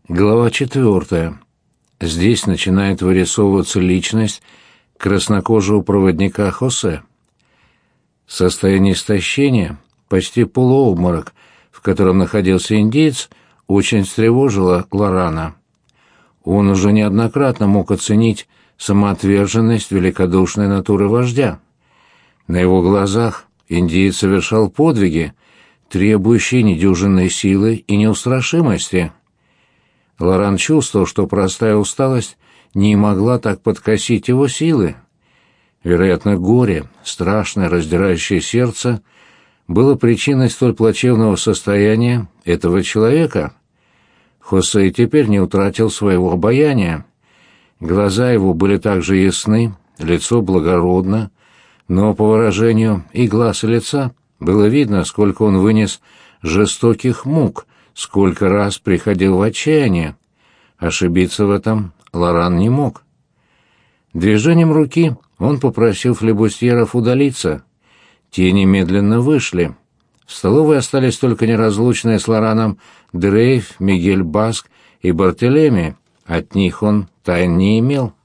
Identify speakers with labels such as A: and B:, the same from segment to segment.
A: Глава 4. Здесь начинает вырисовываться личность краснокожего проводника Хосе. Состояние истощения, почти полуобморок, в котором находился индеец, очень встревожило Лорана. Он уже неоднократно мог оценить самоотверженность великодушной натуры вождя. На его глазах индеец совершал подвиги, требующие недюжинной силы и неустрашимости. Лоран чувствовал, что простая усталость не могла так подкосить его силы. Вероятно, горе, страшное, раздирающее сердце, было причиной столь плачевного состояния этого человека. Хосе теперь не утратил своего обаяния. Глаза его были также ясны, лицо благородно, но по выражению и глаз, и лица было видно, сколько он вынес жестоких мук, сколько раз приходил в отчаяние. Ошибиться в этом Лоран не мог. Движением руки он попросил флебустьеров удалиться. Те немедленно вышли. В столовой остались только неразлучные с Лораном Дрейф, Мигель Баск и Бартелеми. От них он тайн не имел.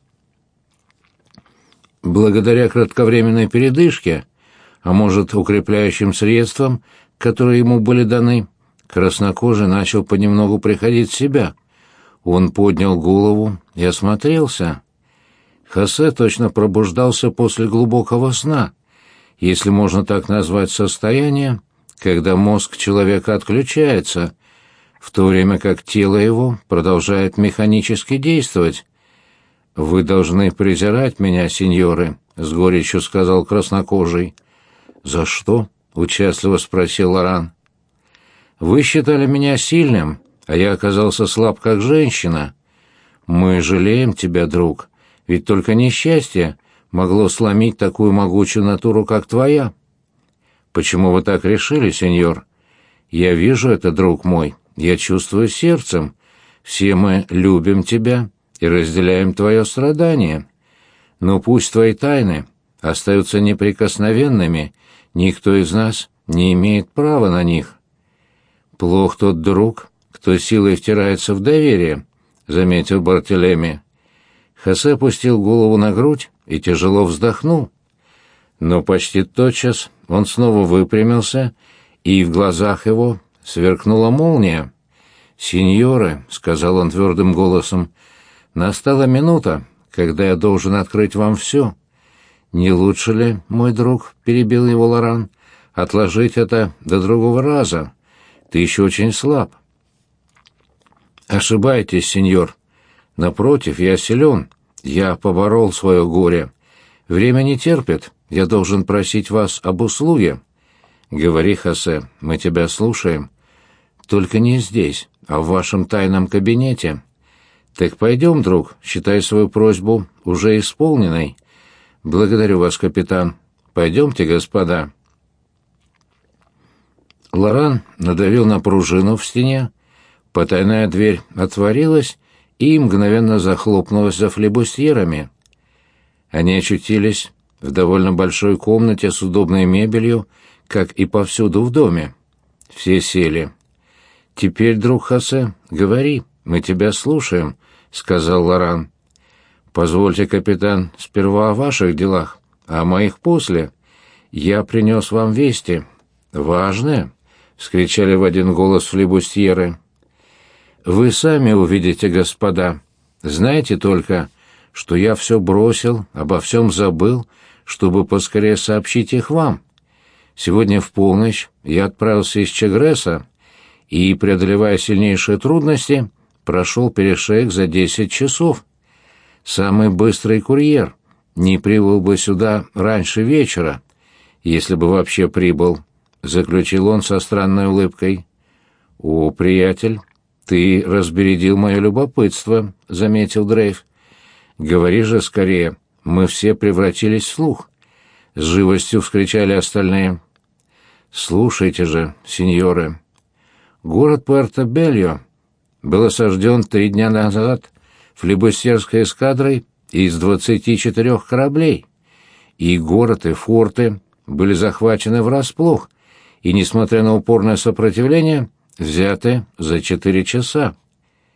A: Благодаря кратковременной передышке, а может, укрепляющим средствам, которые ему были даны, краснокожий начал понемногу приходить в себя. Он поднял голову и осмотрелся. Хосе точно пробуждался после глубокого сна, если можно так назвать состояние, когда мозг человека отключается, в то время как тело его продолжает механически действовать. «Вы должны презирать меня, сеньоры», — с горечью сказал краснокожий. «За что?» — участливо спросил Лоран. «Вы считали меня сильным, а я оказался слаб, как женщина. Мы жалеем тебя, друг, ведь только несчастье могло сломить такую могучую натуру, как твоя». «Почему вы так решили, сеньор?» «Я вижу это, друг мой, я чувствую сердцем. Все мы любим тебя и разделяем твое страдание. Но пусть твои тайны остаются неприкосновенными, никто из нас не имеет права на них». «Плох тот друг, кто силой втирается в доверие», — заметил Бартелеми. Хосе опустил голову на грудь и тяжело вздохнул. Но почти тотчас он снова выпрямился, и в глазах его сверкнула молния. «Сеньоры», — сказал он твердым голосом, — «настала минута, когда я должен открыть вам все». «Не лучше ли, мой друг, — перебил его Лоран, — отложить это до другого раза? Ты еще очень слаб». «Ошибаетесь, сеньор. Напротив, я силен. Я поборол свое горе. Время не терпит. Я должен просить вас об услуге». «Говори, Хосе, мы тебя слушаем. Только не здесь, а в вашем тайном кабинете». «Так пойдем, друг, считай свою просьбу уже исполненной». «Благодарю вас, капитан. Пойдемте, господа». Лоран надавил на пружину в стене. Потайная дверь отворилась и мгновенно захлопнулась за флебустьерами. Они очутились в довольно большой комнате с удобной мебелью, как и повсюду в доме. Все сели. «Теперь, друг Хосе, говори, мы тебя слушаем», — сказал Лоран. «Позвольте, капитан, сперва о ваших делах, а о моих после. Я принес вам вести». «Важные?» — вскричали в один голос флебустьеры. «Вы сами увидите, господа. Знаете только, что я все бросил, обо всем забыл, чтобы поскорее сообщить их вам. Сегодня в полночь я отправился из Чагреса и, преодолевая сильнейшие трудности, прошел перешеек за 10 часов. Самый быстрый курьер не прибыл бы сюда раньше вечера, если бы вообще прибыл», — заключил он со странной улыбкой. «О, приятель, ты разбередил мое любопытство», — заметил Дрейф. «Говори же скорее, мы все превратились в слух», — с живостью вскричали остальные. «Слушайте же, сеньоры. Город Пуэрто-Бельо был осажден 3 дня назад флебустьерской эскадрой из 24 кораблей, и город и форты были захвачены врасплох, и, несмотря на упорное сопротивление, взяты за 4 часа.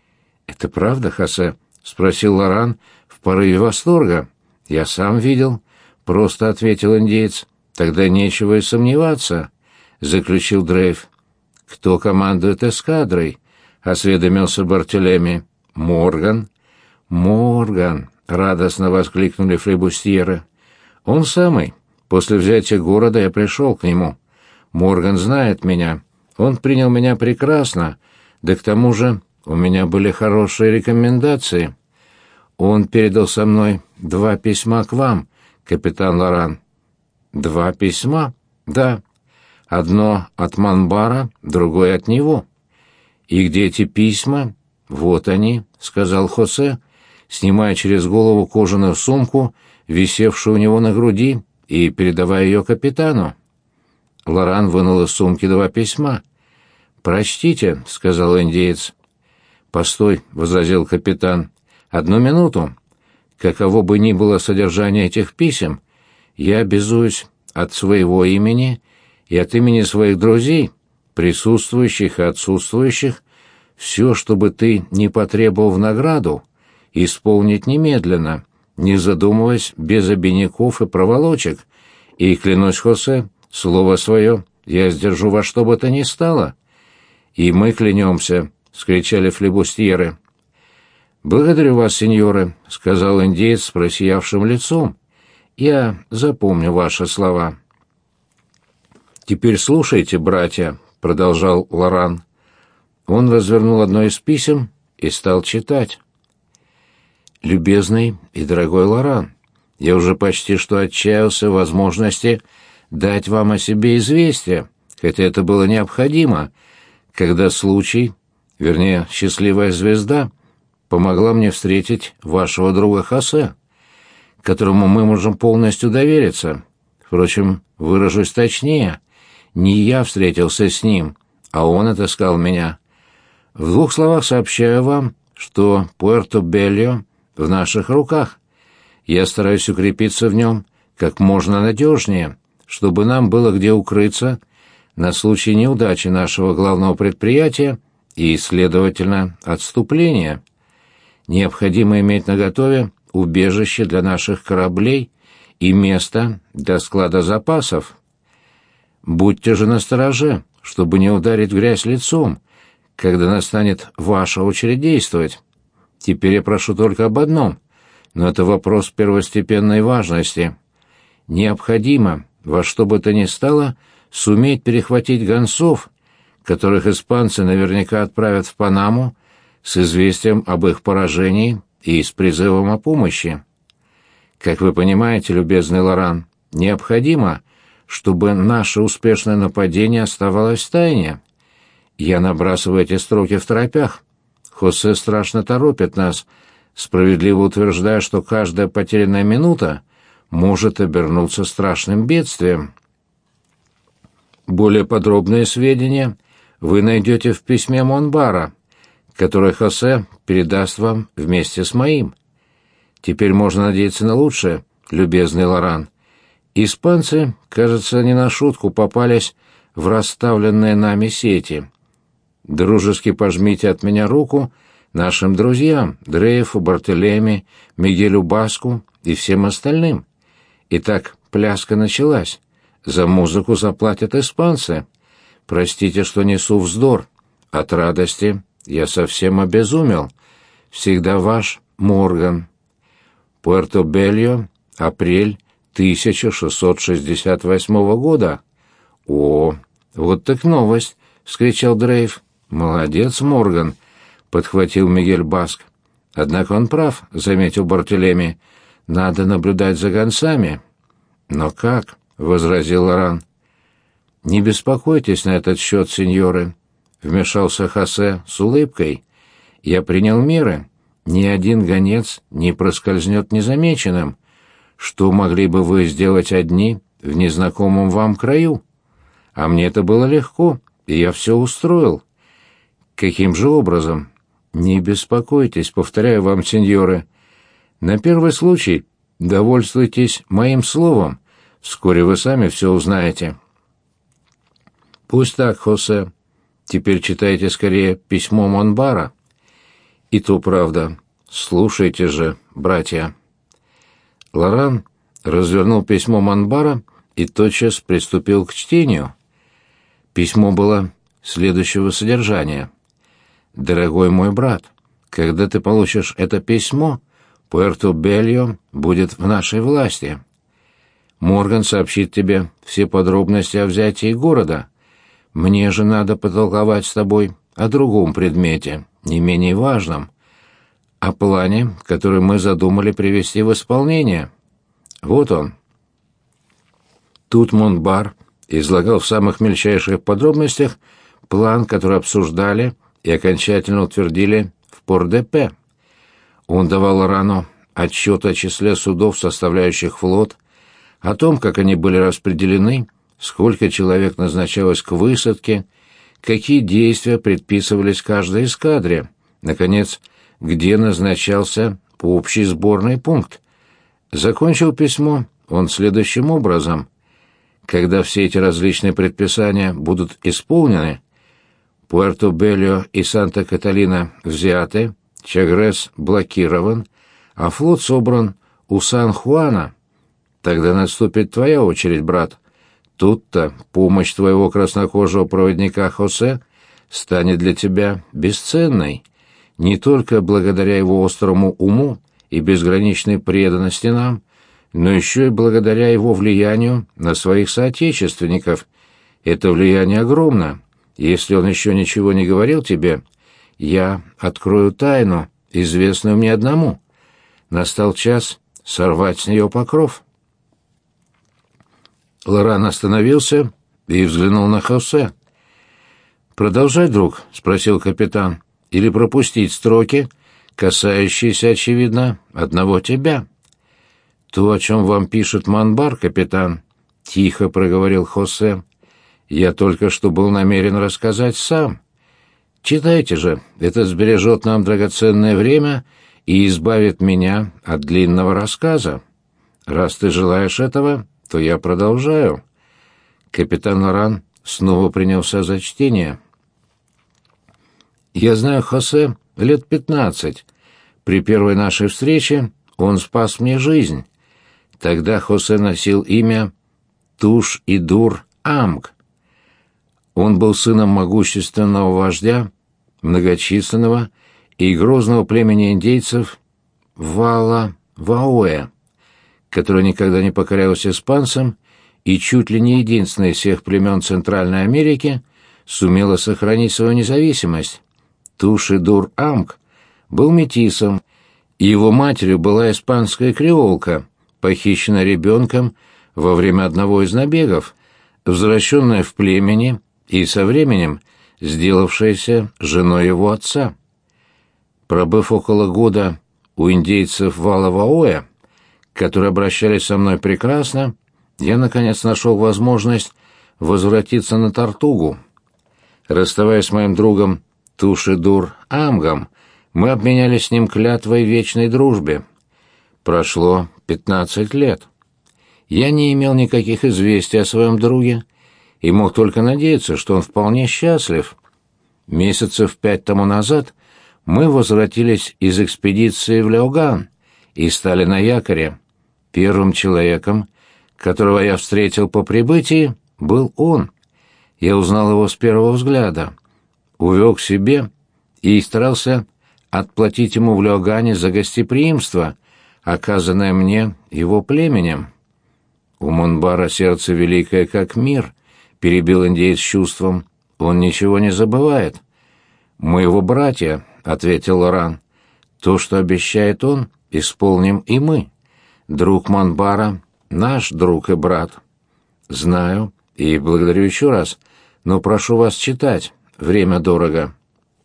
A: «Это правда, Хосе?» — спросил Лоран в порыве восторга. «Я сам видел», — просто ответил индеец. «Тогда нечего и сомневаться», — заключил Дрейв. «Кто командует эскадрой?» — осведомился Бартелеми. «Морган». «Морган!» — радостно воскликнули флебустьеры. «Он самый. После взятия города я пришел к нему. Морган знает меня. Он принял меня прекрасно, да к тому же у меня были хорошие рекомендации. Он передал со мной 2 письма к вам, капитан Лоран». «2 письма?» «Да. Одно от Монбара, другое от него». «И где эти письма?» «Вот они», — сказал Хосе, снимая через голову кожаную сумку, висевшую у него на груди, и передавая ее капитану. Лоран вынул из сумки 2 письма. «Прочтите», — сказал индеец. «Постой», — возразил капитан. «Одну минуту. Каково бы ни было содержание этих писем, я обязуюсь от своего имени и от имени своих друзей, присутствующих и отсутствующих, все, что бы ты ни потребовал в награду, исполнить немедленно, не задумываясь, без обиняков и проволочек, и, клянусь, Хосе, слово свое я сдержу во что бы то ни стало». «И мы клянемся», — скричали флебустьеры. «Благодарю вас, сеньоры», — сказал индеец с просиявшим лицом. «Я запомню ваши слова». «Теперь слушайте, братья», — продолжал Лоран. Он развернул одно из писем и стал читать. «Любезный и дорогой Лоран, я уже почти что отчаялся в возможности дать вам о себе известие, хотя это было необходимо, когда случай, вернее, счастливая звезда, помогла мне встретить вашего друга Хосе, которому мы можем полностью довериться. Впрочем, выражусь точнее, не я встретился с ним, а он отыскал меня. В 2 словах сообщаю вам, что Пуэрто-Бельо в наших руках. Я стараюсь укрепиться в нем как можно надежнее, чтобы нам было где укрыться на случай неудачи нашего главного предприятия и, следовательно, отступления. Необходимо иметь наготове убежище для наших кораблей и место для склада запасов. Будьте же настороже, чтобы не ударить в грязь лицом, когда настанет ваша очередь действовать. Теперь я прошу только об одном, но это вопрос первостепенной важности. Необходимо, во что бы то ни стало, суметь перехватить гонцов, которых испанцы наверняка отправят в Панаму с известием об их поражении и с призывом о помощи. Как вы понимаете, любезный Лоран, необходимо, чтобы наше успешное нападение оставалось в тайне. Я набрасываю эти строки в торопях. Хосе страшно торопит нас, справедливо утверждая, что каждая потерянная минута может обернуться страшным бедствием. Более подробные сведения вы найдете в письме Монбара, которое Хосе передаст вам вместе с моим. Теперь можно надеяться на лучшее, любезный Лоран. Испанцы, кажется, не на шутку попались в расставленные нами сети. Дружески пожмите от меня руку нашим друзьям, Дрейфу, Бартелеми, Мигелю Баску и всем остальным. Итак, пляска началась. За музыку заплатят испанцы. Простите, что несу вздор. От радости я совсем обезумел. Всегда ваш Морган. Пуэрто-Бельо, апрель 1668 года. «О, вот так новость!» — вскричал Дрейв. «Молодец, Морган!» — подхватил Мигель Баск. «Однако он прав», — заметил Бартелеми. «Надо наблюдать за гонцами». «Но как?» — возразил Лоран. «Не беспокойтесь на этот счет, сеньоры», — вмешался Хосе с улыбкой. «Я принял меры. Ни один гонец не проскользнет незамеченным. Что могли бы вы сделать одни в незнакомом вам краю? А мне это было легко, и я все устроил». «Каким же образом?» «Не беспокойтесь, повторяю вам, сеньоры. На первый случай довольствуйтесь моим словом. Вскоре вы сами все узнаете». «Пусть так, Хосе. Теперь читайте скорее письмо Монбара». И то правда. Слушайте же, братья». Лоран развернул письмо Монбара и тотчас приступил к чтению. Письмо было следующего содержания. «Дорогой мой брат, когда ты получишь это письмо, Пуэрто-Бельо будет в нашей власти. Морган сообщит тебе все подробности о взятии города. Мне же надо потолковать с тобой о другом предмете, не менее важном, о плане, который мы задумали привести в исполнение. Вот он». Тут Монбар излагал в самых мельчайших подробностях план, который обсуждали и окончательно утвердили в Пор-де-Пе. Он давал Лорану отчет о числе судов, составляющих флот, о том, как они были распределены, сколько человек назначалось к высадке, какие действия предписывались каждой эскадре, наконец, где назначался общий сборный пункт. Закончил письмо он следующим образом. Когда все эти различные предписания будут исполнены, Пуэрто-Бельо и Санта-Каталина взяты, Чагрес блокирован, а флот собран у Сан-Хуана, тогда наступит твоя очередь, брат. Тут-то помощь твоего краснокожего проводника Хосе станет для тебя бесценной, не только благодаря его острому уму и безграничной преданности нам, но еще и благодаря его влиянию на своих соотечественников. Это влияние огромно. Если он еще ничего не говорил тебе, я открою тайну, известную мне одному. Настал час сорвать с нее покров». Лоран остановился и взглянул на Хосе. «Продолжай, друг?» — спросил капитан. «Или пропустить строки, касающиеся, очевидно, одного тебя?» «То, о чем вам пишет Монбар, капитан», — тихо проговорил Хосе, — «я только что был намерен рассказать сам. Читайте же, это сбережет нам драгоценное время и избавит меня от длинного рассказа. Раз ты желаешь этого, то я продолжаю». Капитан Лоран снова принялся за чтение. «Я знаю Хосе лет 15. При первой нашей встрече он спас мне жизнь. Тогда Хосе носил имя Туш-Идур Амг. Он был сыном могущественного вождя, многочисленного и грозного племени индейцев Вала-Ваоэ, который никогда не покорялся испанцам и чуть ли не единственный из всех племен Центральной Америки сумела сохранить свою независимость. Туш-Идур Амг был метисом, и его матерью была испанская креолка, похищенная ребенком во время одного из набегов, возвращенная в племени и со временем сделавшаяся женой его отца. Пробыв около года у индейцев Вала-Ваоэ, которые обращались со мной прекрасно, я, наконец, нашел возможность возвратиться на Тортугу. Расставаясь с моим другом Туш-Идур Амгом, мы обменялись с ним клятвой вечной дружбе. Прошло 15 лет. Я не имел никаких известий о своем друге и мог только надеяться, что он вполне счастлив. Месяцев 5 тому назад мы возвратились из экспедиции в Ляоган и стали на якоре. Первым человеком, которого я встретил по прибытии, был он. Я узнал его с первого взгляда, увел к себе и старался отплатить ему в Ляогане за гостеприимство, оказанное мне его племенем. «У Монбара сердце великое, как мир», — перебил индеец с чувством. «Он ничего не забывает». «Мы его братья», — ответил Лоран. «То, что обещает он, исполним и мы. Друг Монбара — наш друг и брат». «Знаю, и благодарю еще раз, но прошу вас читать, время дорого».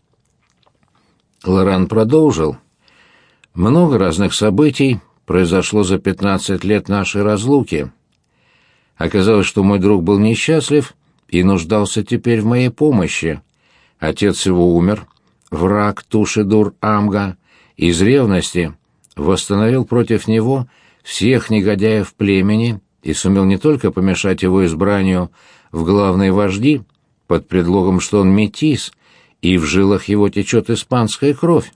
A: Лоран продолжил. «Много разных событий произошло за 15 лет нашей разлуки. Оказалось, что мой друг был несчастлив и нуждался теперь в моей помощи. Отец его умер, враг Туш-Идур Амга из ревности восстановил против него всех негодяев племени и сумел не только помешать его избранию в главные вожди под предлогом, что он метис, и в жилах его течет испанская кровь,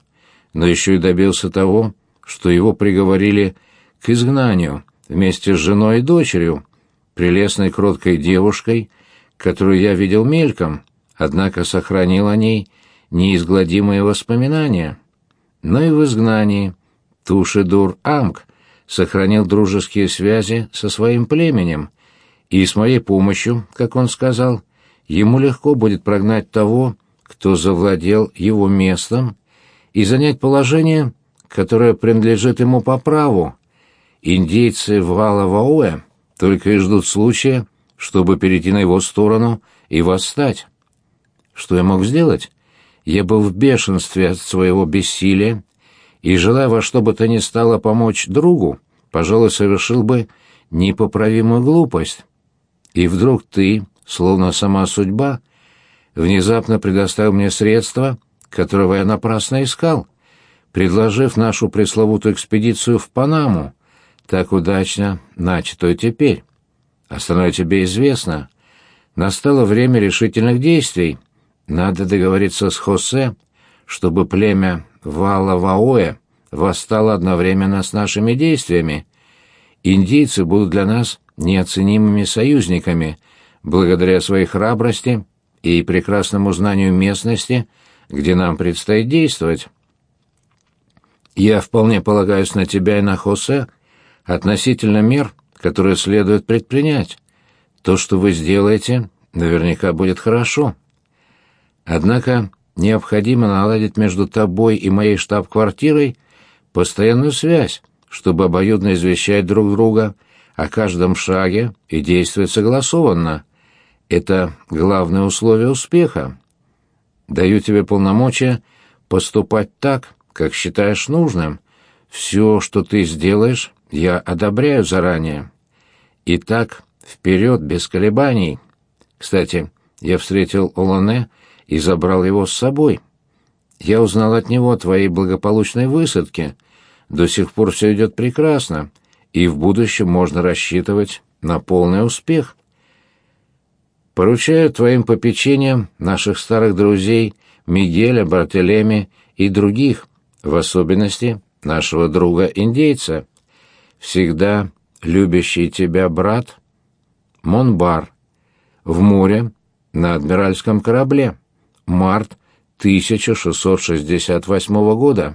A: но еще и добился того, что его приговорили к изгнанию вместе с женой и дочерью, прелестной кроткой девушкой, которую я видел мельком, однако сохранил о ней неизгладимые воспоминания. Но и в изгнании Тушидур-Амк сохранил дружеские связи со своим племенем, и с моей помощью, как он сказал, ему легко будет прогнать того, кто завладел его местом, и занять положение, которое принадлежит ему по праву. Индейцы в Вала-Вауэ только и ждут случая, чтобы перейти на его сторону и восстать. Что я мог сделать? Я был в бешенстве от своего бессилия, и, желая во что бы то ни стало помочь другу, пожалуй, совершил бы непоправимую глупость. И вдруг ты, словно сама судьба, внезапно предоставил мне средства, которого я напрасно искал, предложив нашу пресловутую экспедицию в Панаму, так удачно начатую теперь. Остальное тебе известно. Настало время решительных действий. Надо договориться с Хосе, чтобы племя Вала-Ваоэ восстало одновременно с нашими действиями. Индейцы будут для нас неоценимыми союзниками, благодаря своей храбрости и прекрасному знанию местности, где нам предстоит действовать. Я вполне полагаюсь на тебя и на Хосе относительно мер, которые следует предпринять. То, что вы сделаете, наверняка будет хорошо. Однако необходимо наладить между тобой и моей штаб-квартирой постоянную связь, чтобы обоюдно извещать друг друга о каждом шаге и действовать согласованно. Это главное условие успеха. Даю тебе полномочия поступать так, как считаешь нужным. Все, что ты сделаешь, я одобряю заранее. Итак, вперед, без колебаний. Кстати, я встретил Олане и забрал его с собой. Я узнал от него о твоей благополучной высадке. До сих пор все идет прекрасно, и в будущем можно рассчитывать на полный успех. Поручаю твоим попечениям наших старых друзей Мигеля, Бартелеми и других, в особенности нашего друга-индейца. Всегда любящий тебя брат Монбар. В море на адмиральском корабле. Март 1668 года.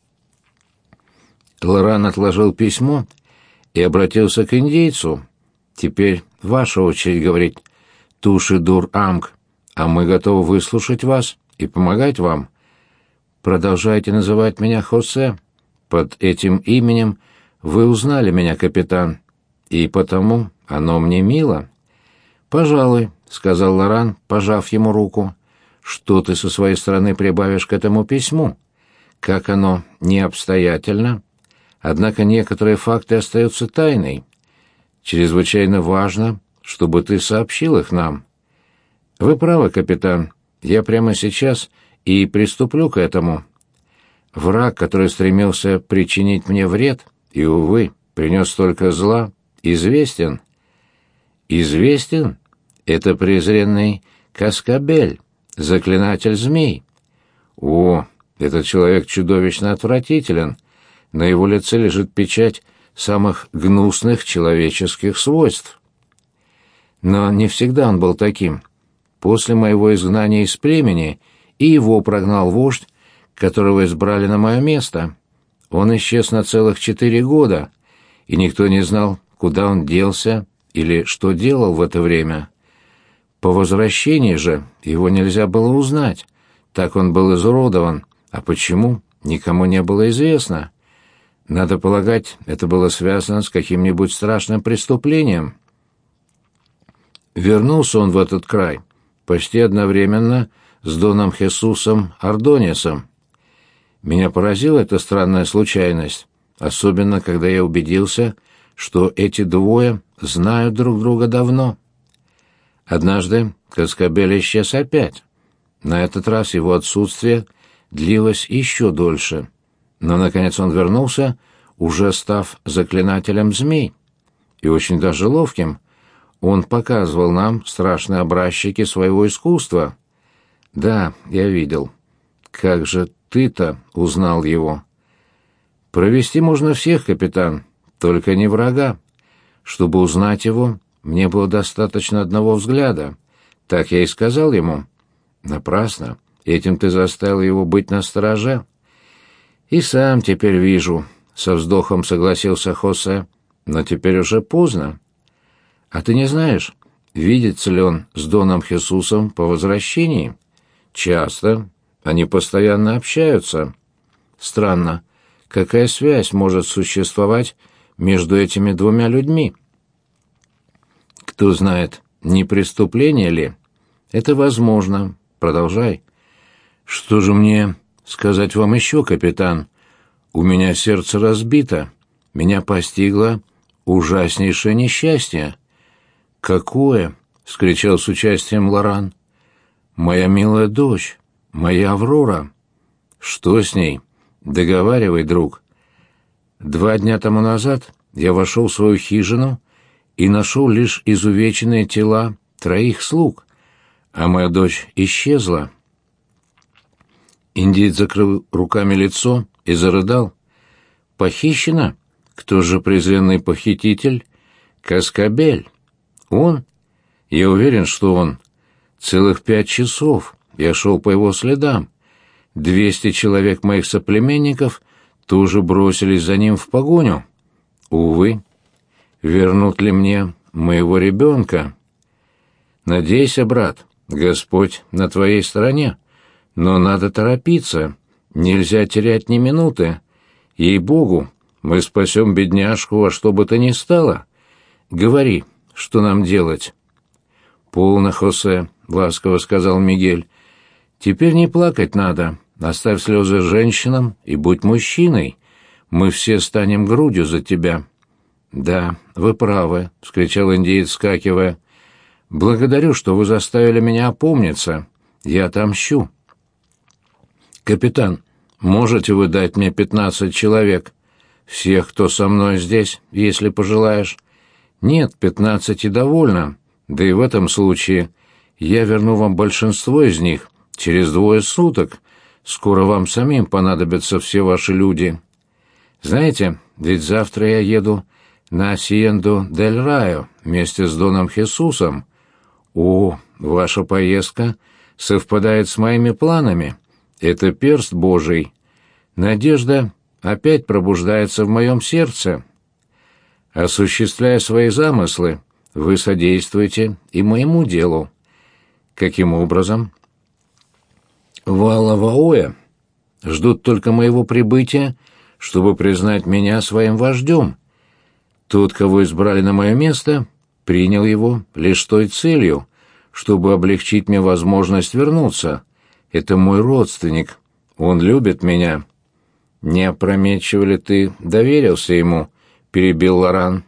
A: Лоран отложил письмо и обратился к индейцу. «Теперь ваша очередь говорить, Тушидур-Амк, а мы готовы выслушать вас и помогать вам. Продолжайте называть меня Хосе. Под этим именем вы узнали меня, капитан, и потому оно мне мило». «Пожалуй», — сказал Лоран, пожав ему руку. «Что ты со своей стороны прибавишь к этому письму? Как оно не обстоятельно, однако некоторые факты остаются тайной. Чрезвычайно важно, чтобы ты сообщил их нам». «Вы правы, капитан. Я прямо сейчас и приступлю к этому. Враг, который стремился причинить мне вред и, увы, принес столько зла, известен». «Известен? Это презренный Каскабель, заклинатель змей. О, этот человек чудовищно отвратителен. На его лице лежит печать самых гнусных человеческих свойств. Но не всегда он был таким. После моего изгнания из племени и его прогнал вождь, которого избрали на мое место. Он исчез на целых 4 года, и никто не знал, куда он делся или что делал в это время. По возвращении же его нельзя было узнать, так он был изуродован, а почему, никому не было известно. Надо полагать, это было связано с каким-нибудь страшным преступлением. Вернулся он в этот край почти одновременно с Доном Хесусом Ордонесом. Меня поразила эта странная случайность, особенно когда я убедился, что эти двое знают друг друга давно. Однажды Каскабель исчез опять. На этот раз его отсутствие длилось еще дольше. Но, наконец, он вернулся, уже став заклинателем змей. И очень даже ловким. Он показывал нам страшные образчики своего искусства. Да, я видел. Как же ты-то узнал его. Провести можно всех, капитан, только не врага. Чтобы узнать его, мне было достаточно одного взгляда. Так я и сказал ему. Напрасно. Этим ты заставил его быть настороже. И сам теперь вижу, со вздохом согласился Хосе. Но теперь уже поздно. А ты не знаешь, видится ли он с Доном Хесусом по возвращении? Часто. Они постоянно общаются. Странно, какая связь может существовать между этими двумя людьми? Кто знает, не преступление ли? Это возможно. Продолжай. Что же мне сказать вам еще, капитан? У меня сердце разбито. Меня постигло ужаснейшее несчастье. Какое? — вскричал с участием Лоран. Моя милая дочь, моя Аврора. Что с ней? Договаривай, друг. 2 дня тому назад я вошел в свою хижину и нашел лишь изувеченные тела 3 слуг, а моя дочь исчезла. Индиец закрыл руками лицо и зарыдал. Похищена? Кто же презренный похититель? Каскабель. Он? Я уверен, что он. Целых 5 часов я шел по его следам. 200 человек моих соплеменников тоже бросились за ним в погоню. Увы, вернут ли мне моего ребенка? Надейся, брат, Господь на твоей стороне. Но надо торопиться, нельзя терять ни минуты. Ей-богу, мы спасем бедняжку во что бы то ни стало. Говори, что нам делать? Полно, Хосе, — ласково сказал Мигель. Теперь не плакать надо. Оставь слезы женщинам и будь мужчиной. Мы все станем грудью за тебя. Да, вы правы, — вскричал индеец, вскакивая. Благодарю, что вы заставили меня опомниться. Я отомщу. Капитан, можете вы дать мне 15 человек? Всех, кто со мной здесь, если пожелаешь. Нет, 15 довольно. Да и в этом случае я верну вам большинство из них через 2 суток. Скоро вам самим понадобятся все ваши люди. Знаете, ведь завтра я еду на Асиенду-дель-Райо вместе с Доном Хесусом. О, ваша поездка совпадает с моими планами. Это перст Божий. Надежда опять пробуждается в моем сердце. Осуществляя свои замыслы, вы содействуете и моему делу. Каким образом? Валаваоя ждут только моего прибытия, чтобы признать меня своим вождем. Тот, кого избрали на мое место, принял его лишь той целью, чтобы облегчить мне возможность вернуться. Это мой родственник. Он любит меня. Не опрометчиво ли ты доверился ему? — перебил Лоран.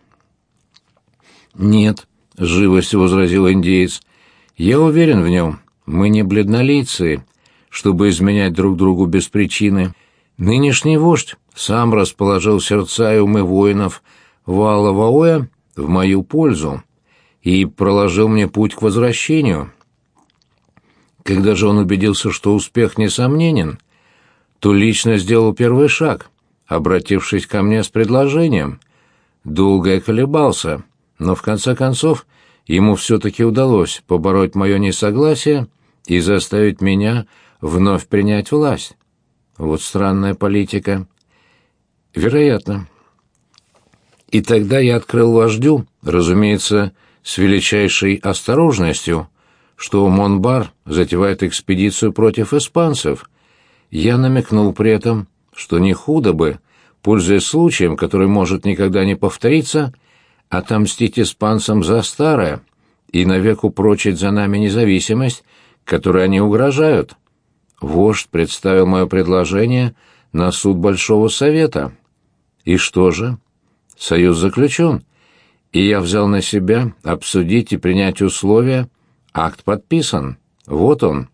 A: Нет, — с живостью возразил индеец. Я уверен в нем. Мы не бледнолицые, чтобы изменять друг другу без причины. Нынешний вождь сам расположил сердца и умы воинов Валаваоя в мою пользу и проложил мне путь к возвращению. Когда же он убедился, что успех несомненен, то лично сделал первый шаг, обратившись ко мне с предложением. Долго я колебался, но в конце концов ему все-таки удалось побороть мое несогласие и заставить меня вновь принять власть. Вот странная политика. Вероятно. И тогда я открыл вождю, разумеется, с величайшей осторожностью, что Монбар затевает экспедицию против испанцев. Я намекнул при этом, что не худо бы, пользуясь случаем, который может никогда не повториться, отомстить испанцам за старое и навек упрочить за нами независимость, которой они угрожают. Вождь представил мое предложение на суд Большого Совета. И что же? Союз заключен, и я взял на себя обсудить и принять условия. Акт подписан. Вот он.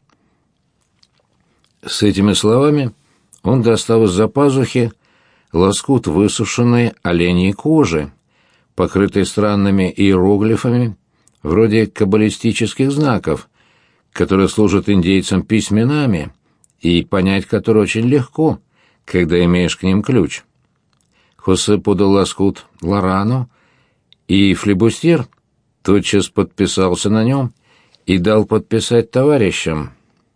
A: С этими словами он достал из-за пазухи лоскут высушенной оленьей кожи, покрытый странными иероглифами, вроде каббалистических знаков, которые служат индейцам письменами и понять который очень легко, когда имеешь к ним ключ. Хосе подал лоскут Лорану, и флибустьер тотчас подписался на нем и дал подписать товарищам.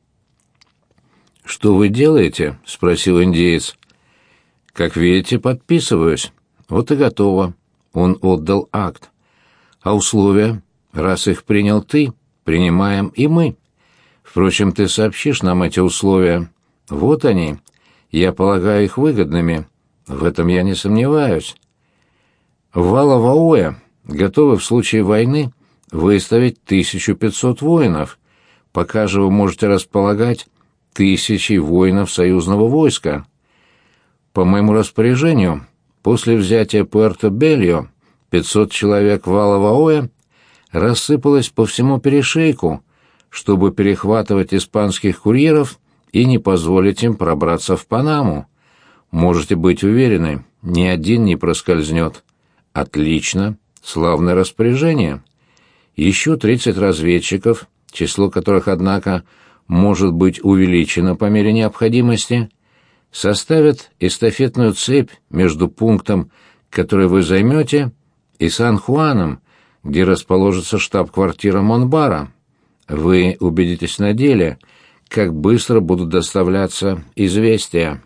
A: «Что вы делаете?» — спросил индеец. «Как видите, подписываюсь. Вот и готово». Он отдал акт. «А условия? Раз их принял ты, принимаем и мы. Впрочем, ты сообщишь нам эти условия. Вот они. Я полагаю их выгодными. В этом я не сомневаюсь. Вала-Ваоя готовы в случае войны выставить 1500 воинов. Пока же вы можете располагать 1000 воинов союзного войска. По моему распоряжению, после взятия Пуэрто-Бельо 500 человек Вала-Ваоя рассыпалось по всему перешейку, чтобы перехватывать испанских курьеров и не позволить им пробраться в Панаму. Можете быть уверены, ни один не проскользнет. Отлично, славное распоряжение. Еще 30 разведчиков, число которых, однако, может быть увеличено по мере необходимости, составят эстафетную цепь между пунктом, который вы займете, и Сан-Хуаном, где расположится штаб-квартира Монбара. Вы убедитесь на деле, как быстро будут доставляться известия.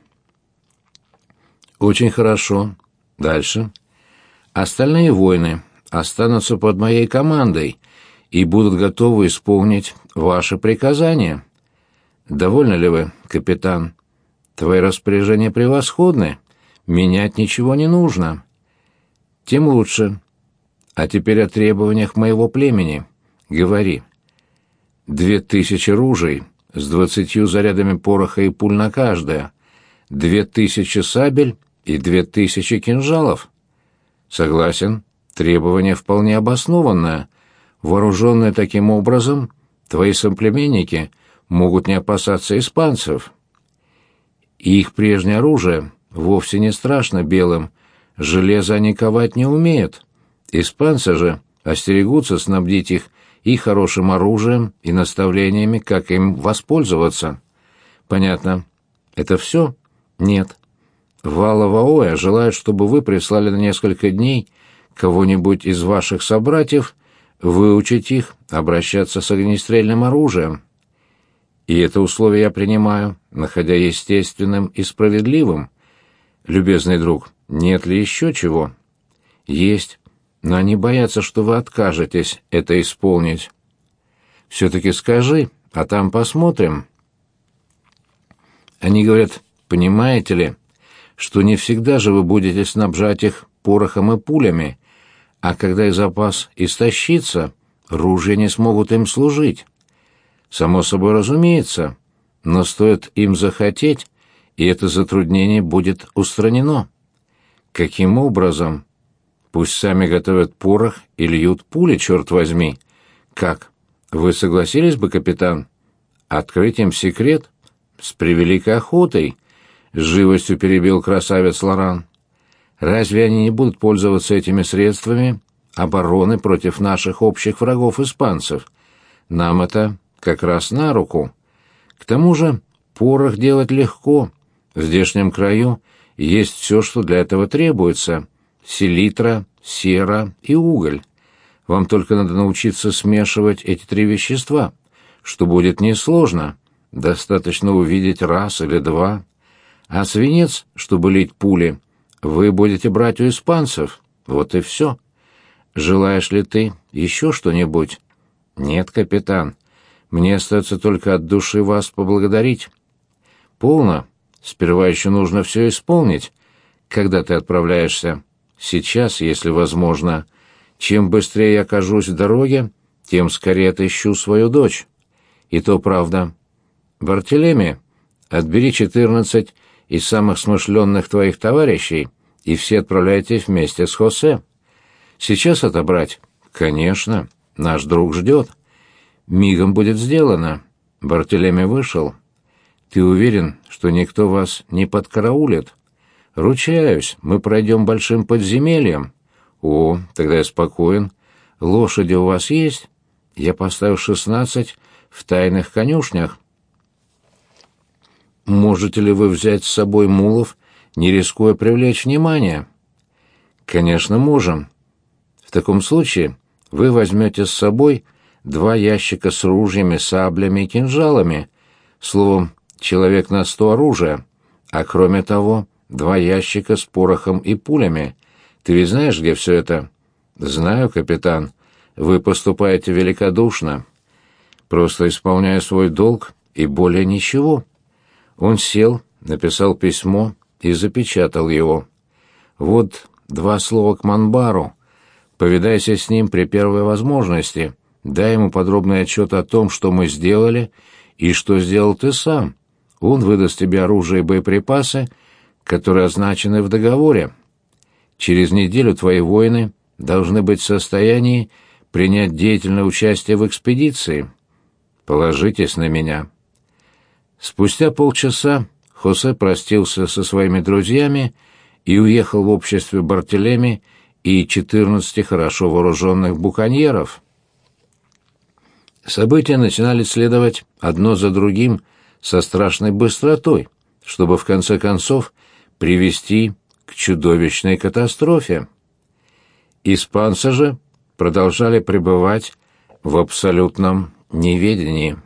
A: Очень хорошо. Дальше. Остальные воины останутся под моей командой и будут готовы исполнить ваши приказания. Довольны ли вы, капитан? Твои распоряжения превосходны. Менять ничего не нужно. Тем лучше. А теперь о требованиях моего племени. Говори. 2000 ружей с 20 зарядами пороха и пуль на каждое, 2000 сабель и 2000 кинжалов. Согласен, требование вполне обоснованное. Вооруженные таким образом, твои соплеменники могут не опасаться испанцев. И их прежнее оружие вовсе не страшно белым, железо они ковать не умеют. Испанцы же остерегутся снабдить их и хорошим оружием, и наставлениями, как им воспользоваться. Понятно. Это все? Нет. Вала-Ваоя желает, чтобы вы прислали на несколько дней кого-нибудь из ваших собратьев, выучить их обращаться с огнестрельным оружием. И это условие я принимаю, находя естественным и справедливым. Любезный друг, нет ли еще чего? Есть, но они боятся, что вы откажетесь это исполнить. Все-таки скажи, а там посмотрим. Они говорят, понимаете ли, что не всегда же вы будете снабжать их порохом и пулями, а когда их запас истощится, ружья не смогут им служить. Само собой разумеется, но стоит им захотеть, и это затруднение будет устранено. Каким образом? Пусть сами готовят порох и льют пули, черт возьми. Как? Вы согласились бы, капитан? Открыть им секрет? С превеликой охотой, — с живостью перебил красавец Лоран. Разве они не будут пользоваться этими средствами обороны против наших общих врагов испанцев? Нам это как раз на руку. К тому же порох делать легко. В здешнем краю есть все, что для этого требуется: селитра, сера и уголь. Вам только надо научиться смешивать эти 3 вещества, что будет несложно. Достаточно увидеть раз или два. А свинец, чтобы лить пули, вы будете брать у испанцев. Вот и все. Желаешь ли ты еще что-нибудь? Нет, капитан. Мне остается только от души вас поблагодарить. Полно. Сперва еще нужно все исполнить. Когда ты отправляешься? Сейчас, если возможно. Чем быстрее я окажусь в дороге, тем скорее отыщу свою дочь. И то правда. Бартелеми, отбери 14 из самых смышленных твоих товарищей, и все отправляйтесь вместе с Хосе. Сейчас отобрать? Конечно. Наш друг ждет. Мигом будет сделано. Бартелеми вышел. Ты уверен, что никто вас не подкараулит? Ручаюсь, мы пройдем большим подземельем. О, тогда я спокоен. Лошади у вас есть? Я поставил 16 в тайных конюшнях. можете ли вы взять с собой мулов, не рискуя привлечь внимание?» «Конечно, можем. В таком случае вы возьмете с собой 2 ящика с ружьями, саблями и кинжалами, словом, человек на 100 оружия, а кроме того 2 ящика с порохом и пулями. Ты ведь знаешь, где все это?» «Знаю, капитан. Вы поступаете великодушно. Просто исполняю свой долг и более ничего». Он сел, написал письмо и запечатал его. «Вот 2 слова к Манбару. Повидайся с ним при первой возможности. Дай ему подробный отчет о том, что мы сделали и что сделал ты сам. Он выдаст тебе оружие и боеприпасы, которые означены в договоре. Через неделю твои воины должны быть в состоянии принять деятельное участие в экспедиции. Положитесь на меня». Спустя полчаса Хосе простился со своими друзьями и уехал в обществе Бартелеми и 14 хорошо вооруженных буконьеров. События начинали следовать одно за другим со страшной быстротой, чтобы в конце концов привести к чудовищной катастрофе. Испанцы же продолжали пребывать в абсолютном неведении.